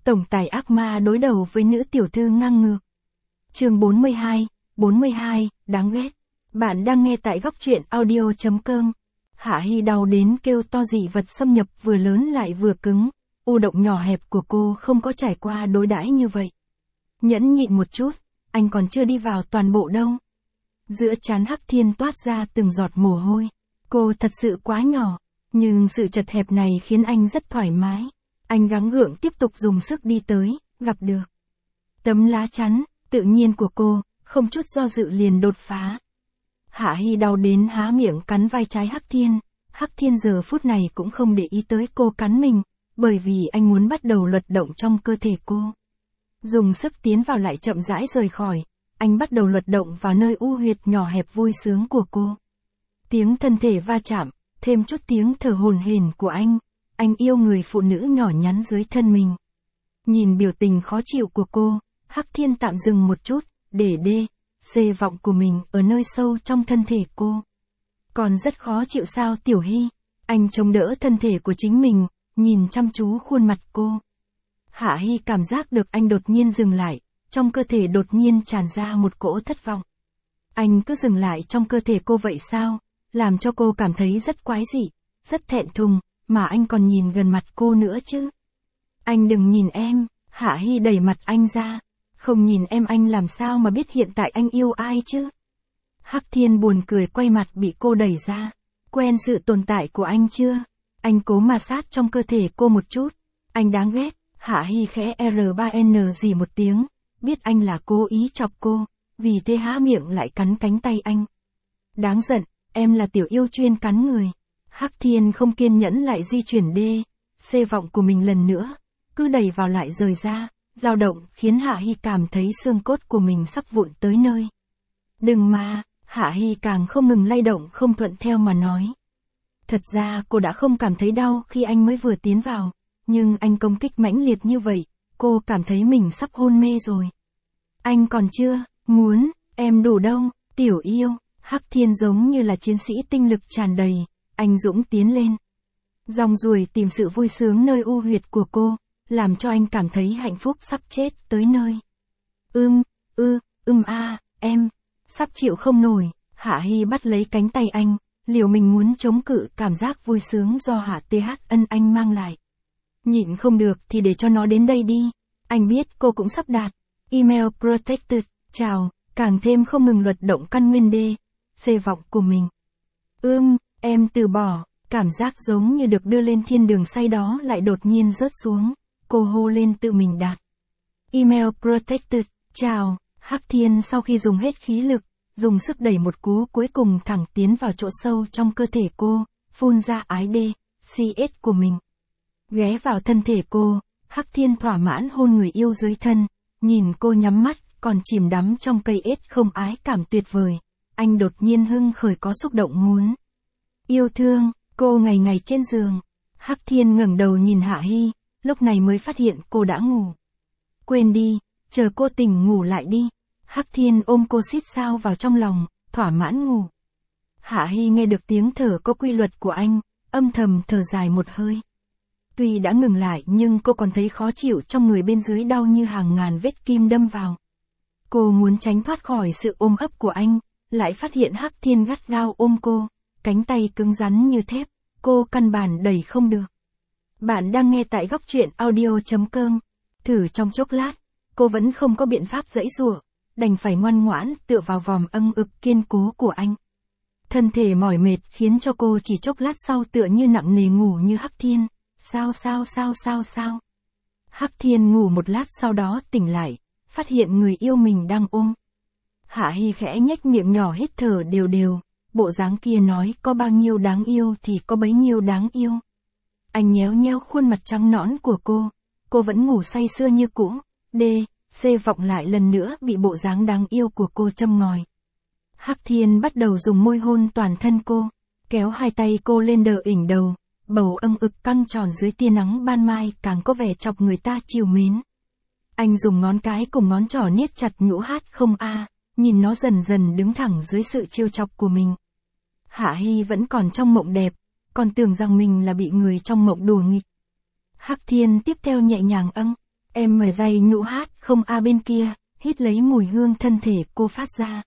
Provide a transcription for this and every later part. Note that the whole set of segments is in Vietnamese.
Tổng tài ác ma đối đầu với nữ tiểu thư ngang ngược. Chương 42, đáng ghét. Bạn đang nghe tại góc truyện audio.com. Hạ Hi đau đến kêu to, dị vật xâm nhập vừa lớn lại vừa cứng. U động nhỏ hẹp của cô không có trải qua đối đãi như vậy. Nhẫn nhịn một chút, anh còn chưa đi vào toàn bộ đâu. Giữa trán Hắc Thiên toát ra từng giọt mồ hôi. Cô thật sự quá nhỏ, nhưng sự chật hẹp này khiến anh rất thoải mái. Anh gắng gượng tiếp tục dùng sức đi tới, gặp được tấm lá chắn tự nhiên của cô, không chút do dự liền đột phá. Hạ Hi đau đến há miệng cắn vai trái Hắc Thiên. Hắc Thiên giờ phút này cũng không để ý tới cô cắn mình, bởi vì anh muốn bắt đầu luật động trong cơ thể cô. Dùng sức tiến vào lại chậm rãi rời khỏi, anh bắt đầu luật động vào nơi u huyệt nhỏ hẹp vui sướng của cô. Tiếng thân thể va chạm, thêm chút tiếng thở hổn hển của anh yêu người phụ nữ nhỏ nhắn dưới thân mình. Nhìn biểu tình khó chịu của cô, Hắc Thiên tạm dừng một chút, để C vọng của mình ở nơi sâu trong thân thể cô. Còn rất khó chịu sao Tiểu Hy? Anh chống đỡ thân thể của chính mình, nhìn chăm chú khuôn mặt cô. Hạ Hi cảm giác được anh đột nhiên dừng lại, trong cơ thể đột nhiên tràn ra một cỗ thất vọng. Anh cứ dừng lại trong cơ thể cô vậy sao? Làm cho cô cảm thấy rất quái dị, rất thẹn thùng, mà anh còn nhìn gần mặt cô nữa chứ. Anh đừng nhìn em, Hạ Hi đẩy mặt anh ra. Không nhìn em anh làm sao mà biết hiện tại anh yêu ai chứ? Hắc Thiên buồn cười quay mặt bị cô đẩy ra. Quen sự tồn tại của anh chưa? Anh cố ma sát trong cơ thể cô một chút. Anh đáng ghét. Hạ Hi khẽ R3N gì một tiếng. Biết anh là cố ý chọc cô, vì thế há miệng lại cắn cánh tay anh. Đáng giận, em là tiểu yêu chuyên cắn người. Hắc Thiên không kiên nhẫn lại di chuyển C vọng của mình lần nữa, cứ đẩy vào lại rời ra, dao động khiến Hạ Hi cảm thấy xương cốt của mình sắp vụn tới nơi. Đừng mà, Hạ Hi càng không ngừng lay động không thuận theo mà nói. Thật ra cô đã không cảm thấy đau khi anh mới vừa tiến vào, nhưng anh công kích mãnh liệt như vậy, cô cảm thấy mình sắp hôn mê rồi. Anh còn chưa, muốn, em đủ đâu, tiểu yêu. Hắc Thiên giống như là chiến sĩ tinh lực tràn đầy, anh dũng tiến lên. Dòng ruồi tìm sự vui sướng nơi u huyệt của cô, làm cho anh cảm thấy hạnh phúc sắp chết tới nơi. Em, sắp chịu không nổi. Hạ Hi bắt lấy cánh tay anh, liều mình muốn chống cự cảm giác vui sướng do Hạ anh mang lại. Nhịn không được thì để cho nó đến đây đi. Anh biết cô cũng sắp đạt. Email protected, chào, càng thêm không ngừng luật động căn nguyên C vọng của mình. Em từ bỏ, cảm giác giống như được đưa lên thiên đường say đó lại đột nhiên rớt xuống. Cô hô lên tự mình đạt. Email protected, chào. Hắc Thiên sau khi dùng hết khí lực, dùng sức đẩy một cú cuối cùng thẳng tiến vào chỗ sâu trong cơ thể cô, phun ra ái CS của mình. Ghé vào thân thể cô, Hắc Thiên thỏa mãn hôn người yêu dưới thân, nhìn cô nhắm mắt, còn chìm đắm trong cây ết không ái cảm tuyệt vời. Anh đột nhiên hưng khởi có xúc động muốn yêu thương cô ngày ngày trên giường. Hắc Thiên ngẩng đầu nhìn Hạ Hi, lúc này mới phát hiện cô đã ngủ. Quên đi, chờ cô tỉnh ngủ lại đi. Hắc Thiên ôm cô xít sao vào trong lòng, thỏa mãn ngủ. Hạ Hi nghe được tiếng thở có quy luật của anh, âm thầm thở dài một hơi. Tuy đã ngừng lại nhưng cô còn thấy khó chịu trong người bên dưới, đau như hàng ngàn vết kim đâm vào. Cô muốn tránh thoát khỏi sự ôm ấp của anh, lại phát hiện Hắc Thiên gắt gao ôm cô, cánh tay cứng rắn như thép, cô căn bản đẩy không được. Bạn đang nghe tại góc truyện audio.com. Thử trong chốc lát, cô vẫn không có biện pháp giãy giụa, đành phải ngoan ngoãn tựa vào vòm ực kiên cố của anh. Thân thể mỏi mệt khiến cho cô chỉ chốc lát sau tựa như nặng nề ngủ như Hắc Thiên. Sao? Hắc Thiên ngủ một lát sau đó tỉnh lại, phát hiện người yêu mình đang ôm. Hạ Hi khẽ nhếch miệng nhỏ hít thở đều đều, bộ dáng kia nói có bao nhiêu đáng yêu thì có bấy nhiêu đáng yêu. Anh nhéo nhéo khuôn mặt trắng nõn của cô vẫn ngủ say sưa như cũ. C vọng lại lần nữa bị bộ dáng đáng yêu của cô châm ngòi. Hắc Thiên bắt đầu dùng môi hôn toàn thân cô, kéo hai tay cô lên đỡ ỉnh đầu, bầu ực căng tròn dưới tia nắng ban mai càng có vẻ chọc người ta chiều mến. Anh dùng ngón cái cùng ngón trỏ niết chặt nhũ hát không nhìn nó dần dần đứng thẳng dưới sự trêu chọc của mình. Hạ Hi vẫn còn trong mộng đẹp, còn tưởng rằng mình là bị người trong mộng đùa nghịch. Hắc Thiên tiếp theo nhẹ nhàng Em mở dây nhũ hát không a bên kia, hít lấy mùi hương thân thể cô phát ra.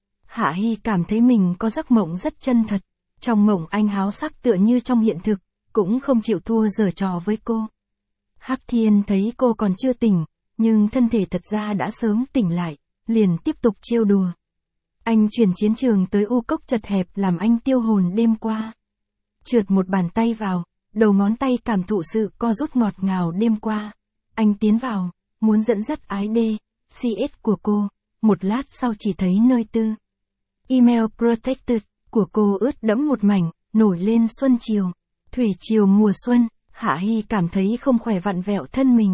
Hạ Hy cảm thấy mình có giấc mộng rất chân thật. Trong mộng anh háo sắc tựa như trong hiện thực, cũng không chịu thua giở trò với cô. Hắc Thiên thấy cô còn chưa tỉnh, nhưng thân thể thật ra đã sớm tỉnh lại, liền tiếp tục trêu đùa. Anh chuyển chiến trường tới u cốc chật hẹp làm anh tiêu hồn đêm qua. Trượt một bàn tay vào, đầu ngón tay cảm thụ sự co rút ngọt ngào đêm qua. Anh tiến vào, muốn dẫn dắt ái đê, CS của cô, một lát sau chỉ thấy nơi tư. Email protected của cô ướt đẫm một mảnh, nổi lên xuân chiều. Thủy chiều mùa xuân, Hạ Hy cảm thấy không khỏe vặn vẹo thân mình.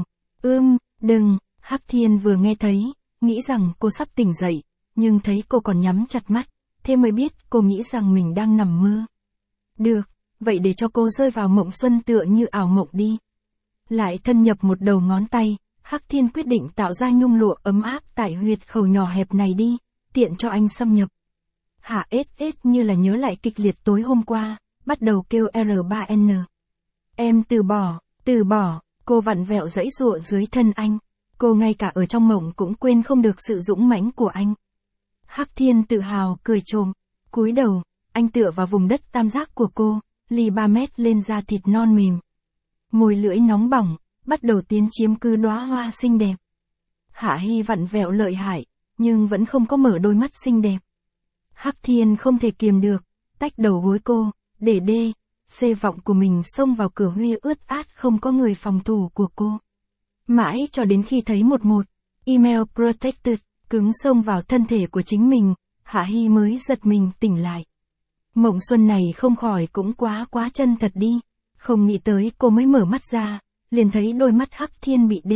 Đừng, Hắc Thiên vừa nghe thấy, nghĩ rằng cô sắp tỉnh dậy, nhưng thấy cô còn nhắm chặt mắt, thế mới biết cô nghĩ rằng mình đang nằm mơ. Được, vậy để cho cô rơi vào mộng xuân tựa như ảo mộng đi. Lại thân nhập một đầu ngón tay, Hắc Thiên quyết định tạo ra nhung lụa ấm áp tại huyệt khẩu nhỏ hẹp này đi, tiện cho anh xâm nhập. Hạ SS như là nhớ lại kịch liệt tối hôm qua, bắt đầu kêu R3N. Em từ bỏ, cô vặn vẹo giãy giụa dưới thân anh. Cô ngay cả ở trong mộng cũng quên không được sự dũng mãnh của anh. Hắc Thiên tự hào cười trồm, cúi đầu, anh tựa vào vùng đất tam giác của cô, lì 3 mét lên da thịt non mềm. Môi lưỡi nóng bỏng, bắt đầu tiến chiếm cứ đóa hoa xinh đẹp. Hạ Hy vặn vẹo lợi hại, nhưng vẫn không có mở đôi mắt xinh đẹp. Hắc Thiên không thể kiềm được, tách đầu gối cô, để C vọng của mình xông vào cửa huy ướt át không có người phòng thủ của cô. Mãi cho đến khi thấy một email protected, cứng xông vào thân thể của chính mình, Hạ Hy mới giật mình tỉnh lại. Mộng xuân này không khỏi cũng quá chân thật đi. Không nghĩ tới cô mới mở mắt ra, liền thấy đôi mắt Hắc Thiên bị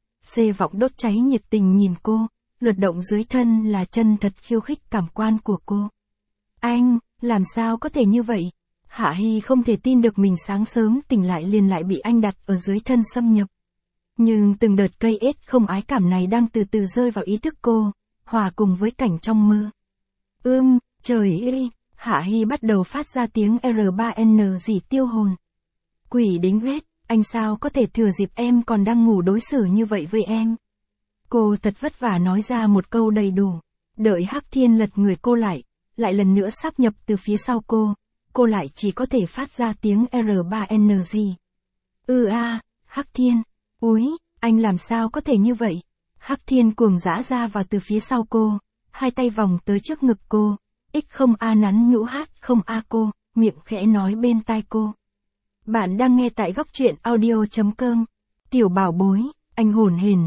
C vọng đốt cháy nhiệt tình nhìn cô, luật động dưới thân là chân thật khiêu khích cảm quan của cô. Anh, làm sao có thể như vậy? Hạ Hy không thể tin được mình sáng sớm tỉnh lại liền lại bị anh đặt ở dưới thân xâm nhập. Nhưng từng đợt cây ết không ái cảm này đang từ từ rơi vào ý thức cô, hòa cùng với cảnh trong mơ. Trời ơi, Hạ Hy bắt đầu phát ra tiếng R3N gì tiêu hồn. Quỷ đính huyết, anh sao có thể thừa dịp em còn đang ngủ đối xử như vậy với em? Cô thật vất vả nói ra một câu đầy đủ. Đợi Hắc Thiên lật người cô lại lần nữa sáp nhập từ phía sau cô lại chỉ có thể phát ra tiếng R3N gì. Hắc Thiên, úi, anh làm sao có thể như vậy? Hắc Thiên cuồng dã ra vào từ phía sau cô, hai tay vòng tới trước ngực cô, X0A nắn nhũ hát không a cô, miệng khẽ nói bên tai cô. Bạn đang nghe tại góc truyện audio.com. Tiểu bảo bối, anh hồn hển,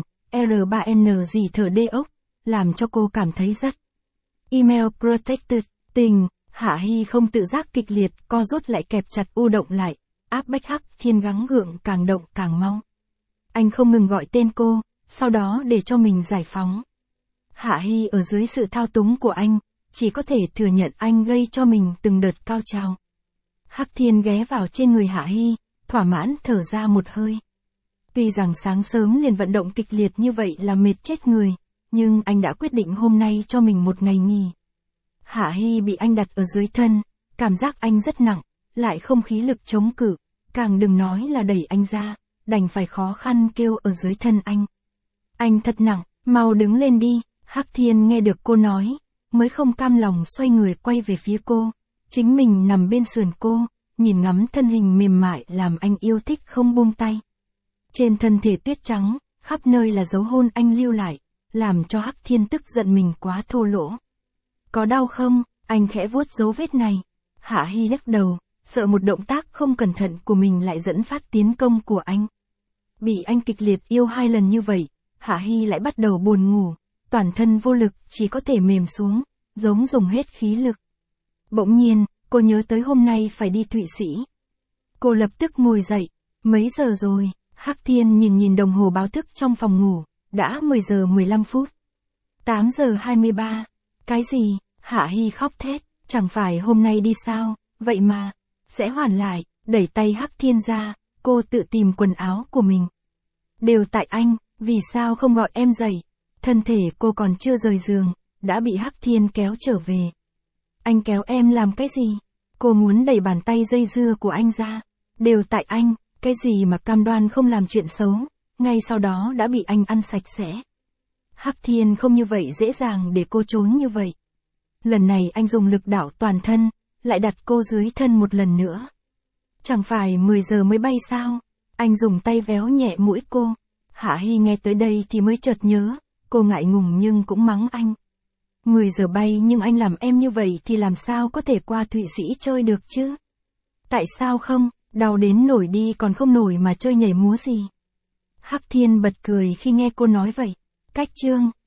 R3N gì thở đê ốc, làm cho cô cảm thấy rất. Email protected, tình, Hạ Hy không tự giác kịch liệt, co rút lại kẹp chặt u động lại, áp bách Hắc Thiên gắng gượng càng động càng mau. Anh không ngừng gọi tên cô, sau đó để cho mình giải phóng. Hạ Hy ở dưới sự thao túng của anh, chỉ có thể thừa nhận anh gây cho mình từng đợt cao trào. Hắc Thiên ghé vào trên người Hạ Hy, thỏa mãn thở ra một hơi. Tuy rằng sáng sớm liền vận động kịch liệt như vậy là mệt chết người, nhưng anh đã quyết định hôm nay cho mình một ngày nghỉ. Hạ Hy bị anh đặt ở dưới thân, cảm giác anh rất nặng, lại không khí lực chống cự, càng đừng nói là đẩy anh ra, đành phải khó khăn kêu ở dưới thân anh. Anh thật nặng, mau đứng lên đi. Hắc Thiên nghe được cô nói, mới không cam lòng xoay người quay về phía cô, chính mình nằm bên sườn cô, nhìn ngắm thân hình mềm mại làm anh yêu thích không buông tay. Trên thân thể tuyết trắng, khắp nơi là dấu hôn anh lưu lại, làm cho Hắc Thiên tức giận mình quá thô lỗ. Có đau không? Anh khẽ vuốt dấu vết này. Hạ Hy lắc đầu, sợ một động tác không cẩn thận của mình lại dẫn phát tiến công của anh. Bị anh kịch liệt yêu 2 lần như vậy, Hạ Hy lại bắt đầu buồn ngủ, toàn thân vô lực, chỉ có thể mềm xuống, giống dùng hết khí lực. Bỗng nhiên, cô nhớ tới hôm nay phải đi Thụy Sĩ. Cô lập tức ngồi dậy. Mấy giờ rồi? Hắc Thiên nhìn đồng hồ báo thức trong phòng ngủ, đã 10 giờ 15 phút. 8 giờ 23. Cái gì? Hạ Hy khóc thét, chẳng phải hôm nay đi sao, vậy mà, sẽ hoàn lại, đẩy tay Hắc Thiên ra, cô tự tìm quần áo của mình. Đều tại anh, vì sao không gọi em dậy? Thân thể cô còn chưa rời giường, đã bị Hắc Thiên kéo trở về. Anh kéo em làm cái gì? Cô muốn đẩy bàn tay dây dưa của anh ra. Đều tại anh, cái gì mà cam đoan không làm chuyện xấu, ngay sau đó đã bị anh ăn sạch sẽ. Hắc Thiên không như vậy dễ dàng để cô trốn như vậy. Lần này anh dùng lực đảo toàn thân, lại đặt cô dưới thân một lần nữa. Chẳng phải 10 giờ mới bay sao? Anh dùng tay véo nhẹ mũi cô. Hạ Hy nghe tới đây thì mới chợt nhớ, cô ngại ngùng nhưng cũng mắng anh. 10 giờ bay nhưng anh làm em như vậy thì làm sao có thể qua Thụy Sĩ chơi được chứ? Tại sao không, đau đến nổi đi còn không nổi mà chơi nhảy múa gì? Hắc Thiên bật cười khi nghe cô nói vậy. Cách chương